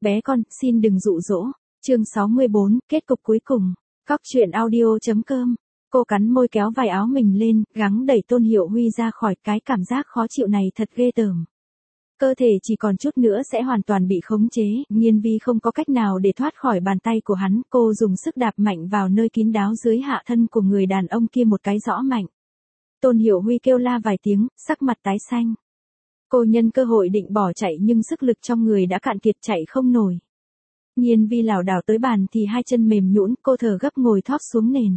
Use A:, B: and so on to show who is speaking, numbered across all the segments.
A: Bé con, xin đừng dụ dỗ. Chương 64, kết cục cuối cùng. Cóc truyện audio.com. Cô cắn môi kéo vài áo mình lên, gắng đẩy Tôn Hiểu Huy ra khỏi cái cảm giác khó chịu này thật ghê tởm. Cơ thể chỉ còn chút nữa sẽ hoàn toàn bị khống chế, Nhiên Vi không có cách nào để thoát khỏi bàn tay của hắn, cô dùng sức đạp mạnh vào nơi kín đáo dưới hạ thân của người đàn ông kia một cái rõ mạnh. Tôn Hiểu Huy kêu la vài tiếng, sắc mặt tái xanh. Cô nhân cơ hội định bỏ chạy nhưng sức lực trong người đã cạn kiệt chạy không nổi. Nhiên Vi lảo đảo tới bàn thì hai chân mềm nhũn, cô thở gấp ngồi thóp xuống nền.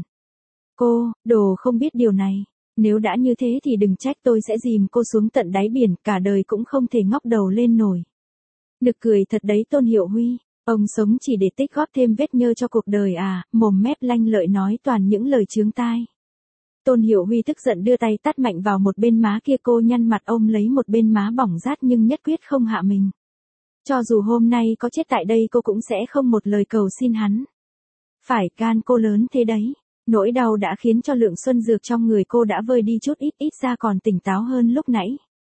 A: Cô, đồ không biết điều này. Nếu đã như thế thì đừng trách tôi sẽ dìm cô xuống tận đáy biển, cả đời cũng không thể ngóc đầu lên nổi. Nực cười thật đấy Tôn Hiểu Huy, ông sống chỉ để tích góp thêm vết nhơ cho cuộc đời à, mồm mép lanh lợi nói toàn những lời chướng tai. Tôn Hiểu Huy tức giận đưa tay tát mạnh vào một bên má kia, cô nhăn mặt ôm lấy một bên má bỏng rát nhưng nhất quyết không hạ mình. Cho dù hôm nay có chết tại đây cô cũng sẽ không một lời cầu xin hắn. Phải, gan cô lớn thế đấy. Nỗi đau đã khiến cho lượng xuân dược trong người cô đã vơi đi chút ít ra còn tỉnh táo hơn lúc nãy.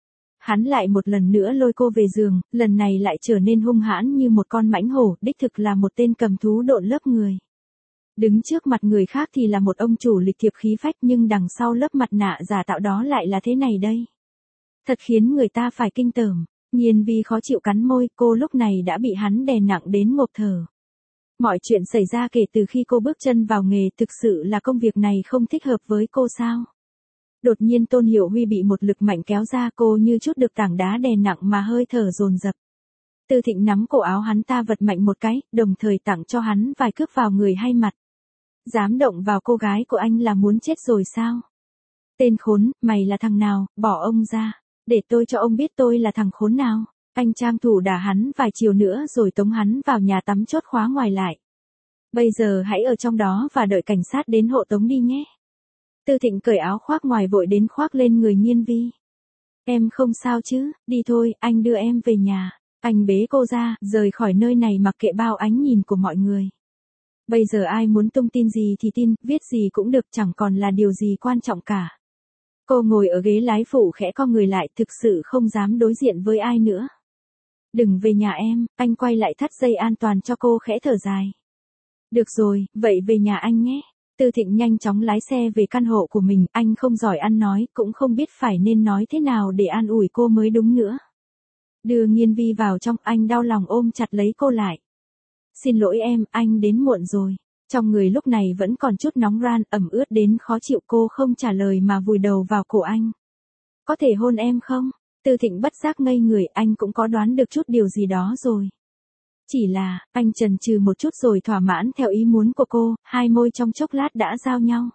A: Hắn lại một lần nữa lôi cô về giường, lần này lại trở nên hung hãn như một con mãnh hổ, đích thực là một tên cầm thú độn lớp người. Đứng trước mặt người khác thì là một ông chủ lịch thiệp khí phách nhưng đằng sau lớp mặt nạ giả tạo đó lại là thế này đây. Thật khiến người ta phải kinh tởm. Nhiên Vi khó chịu cắn môi, cô lúc này đã bị hắn đè nặng đến ngộp thở. Mọi chuyện xảy ra kể từ khi cô bước chân vào nghề, thực sự là công việc này không thích hợp với cô sao? Đột nhiên Tôn Hiểu Huy bị một lực mạnh kéo ra, cô như chút được tảng đá đè nặng mà hơi thở dồn dập. Tư Thịnh nắm cổ áo hắn ta vật mạnh một cái, đồng thời tặng cho hắn vài cước vào người hay mặt. Dám động vào cô gái của anh là muốn chết rồi sao? Tên khốn, mày là thằng nào, bỏ ông ra. Để tôi cho ông biết tôi là thằng khốn nào. Anh trang thủ đả hắn vài chiều nữa rồi tống hắn vào nhà tắm chốt khóa ngoài lại. Bây giờ hãy ở trong đó và đợi cảnh sát đến hộ tống đi nhé. Tư Thịnh cởi áo khoác ngoài vội đến khoác lên người Nhiên Vi. Em không sao chứ, đi thôi, anh đưa em về nhà. Anh bế cô ra, rời khỏi nơi này mặc kệ bao ánh nhìn của mọi người. Bây giờ ai muốn tung tin gì thì tin, viết gì cũng được, chẳng còn là điều gì quan trọng cả. Cô ngồi ở ghế lái phụ khẽ co người lại, thực sự không dám đối diện với ai nữa. Đừng về nhà em, anh quay lại thắt dây an toàn cho cô, khẽ thở dài. Được rồi, vậy về nhà anh nhé. Tư Thịnh nhanh chóng lái xe về căn hộ của mình, anh không giỏi ăn nói, cũng không biết phải nên nói thế nào để an ủi cô mới đúng nữa. Đưa Nhiên Vi vào trong, anh đau lòng ôm chặt lấy cô lại. Xin lỗi em, anh đến muộn rồi. Trong người lúc này vẫn còn chút nóng ran, ẩm ướt đến khó chịu, cô không trả lời mà vùi đầu vào cổ anh. Có thể hôn em không? Tư Thịnh bất giác ngây người, anh cũng có đoán được chút điều gì đó rồi. Chỉ là, anh chần chừ một chút rồi thỏa mãn theo ý muốn của cô, hai môi trong chốc lát đã giao nhau.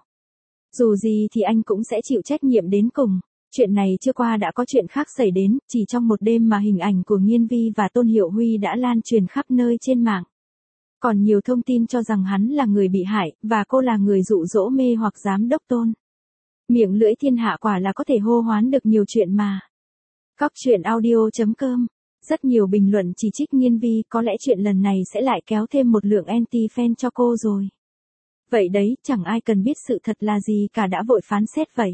A: Dù gì thì anh cũng sẽ chịu trách nhiệm đến cùng. Chuyện này chưa qua đã có chuyện khác xảy đến, chỉ trong một đêm mà hình ảnh của Nhiên Vi và Tôn Hiểu Huy đã lan truyền khắp nơi trên mạng. Còn nhiều thông tin cho rằng hắn là người bị hại, và cô là người dụ dỗ mê hoặc giám đốc Tôn. Miệng lưỡi thiên hạ quả là có thể hô hoán được nhiều chuyện mà. Cóc truyện audio.com. Rất nhiều bình luận chỉ trích Nhiên Vi, có lẽ chuyện lần này sẽ lại kéo thêm một lượng anti-fan cho cô rồi. Vậy đấy, chẳng ai cần biết sự thật là gì cả đã vội phán xét vậy.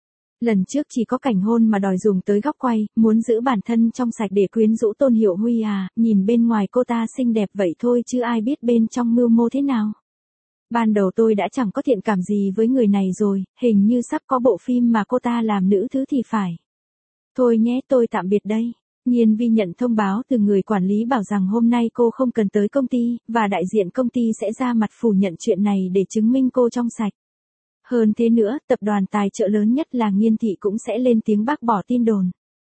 A: Lần trước chỉ có cảnh hôn mà đòi dùng tới góc quay, muốn giữ bản thân trong sạch để quyến rũ Tôn Hiểu Huy à, nhìn bên ngoài cô ta xinh đẹp vậy thôi chứ ai biết bên trong mưu mô thế nào. Ban đầu tôi đã chẳng có thiện cảm gì với người này rồi, hình như sắp có bộ phim mà cô ta làm nữ thứ thì phải. Thôi nhé, tôi tạm biệt đây. Nhiên Vi nhận thông báo từ người quản lý bảo rằng hôm nay cô không cần tới công ty, và đại diện công ty sẽ ra mặt phủ nhận chuyện này để chứng minh cô trong sạch. Hơn thế nữa, tập đoàn tài trợ lớn nhất là Nghiên Thị cũng sẽ lên tiếng bác bỏ tin đồn.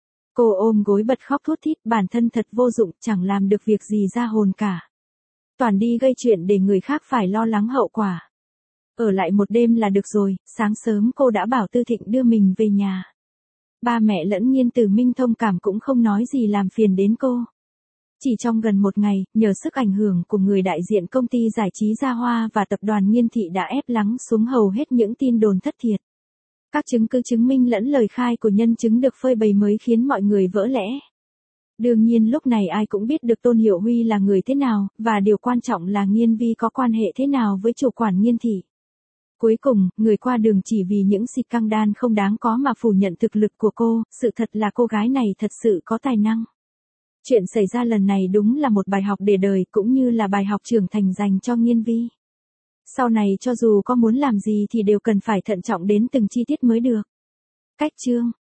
A: Cô ôm gối bật khóc thút thít, bản thân thật vô dụng, chẳng làm được việc gì ra hồn cả. Toàn đi gây chuyện để người khác phải lo lắng hậu quả. Ở lại một đêm là được rồi, sáng sớm cô đã bảo Tư Thịnh đưa mình về nhà. Ba mẹ lẫn Nhiên Tử Minh thông cảm cũng không nói gì làm phiền đến cô. Chỉ trong gần một ngày, nhờ sức ảnh hưởng của người đại diện công ty giải trí Gia Hoa và tập đoàn Nghiên Thị đã ép lắng xuống hầu hết những tin đồn thất thiệt. Các chứng cứ chứng minh lẫn lời khai của nhân chứng được phơi bày mới khiến mọi người vỡ lẽ. Đương nhiên lúc này ai cũng biết được Tôn Hiểu Huy là người thế nào, và điều quan trọng là Nhiên Vi có quan hệ thế nào với chủ quản Nghiên Thị. Cuối cùng, người qua đường chỉ vì những xịt căng đan không đáng có mà phủ nhận thực lực của cô, sự thật là cô gái này thật sự có tài năng. Chuyện xảy ra lần này đúng là một bài học để đời cũng như là bài học trưởng thành dành cho Nghiên Vi. Sau này cho dù có muốn làm gì thì đều cần phải thận trọng đến từng chi tiết mới được. Cách chương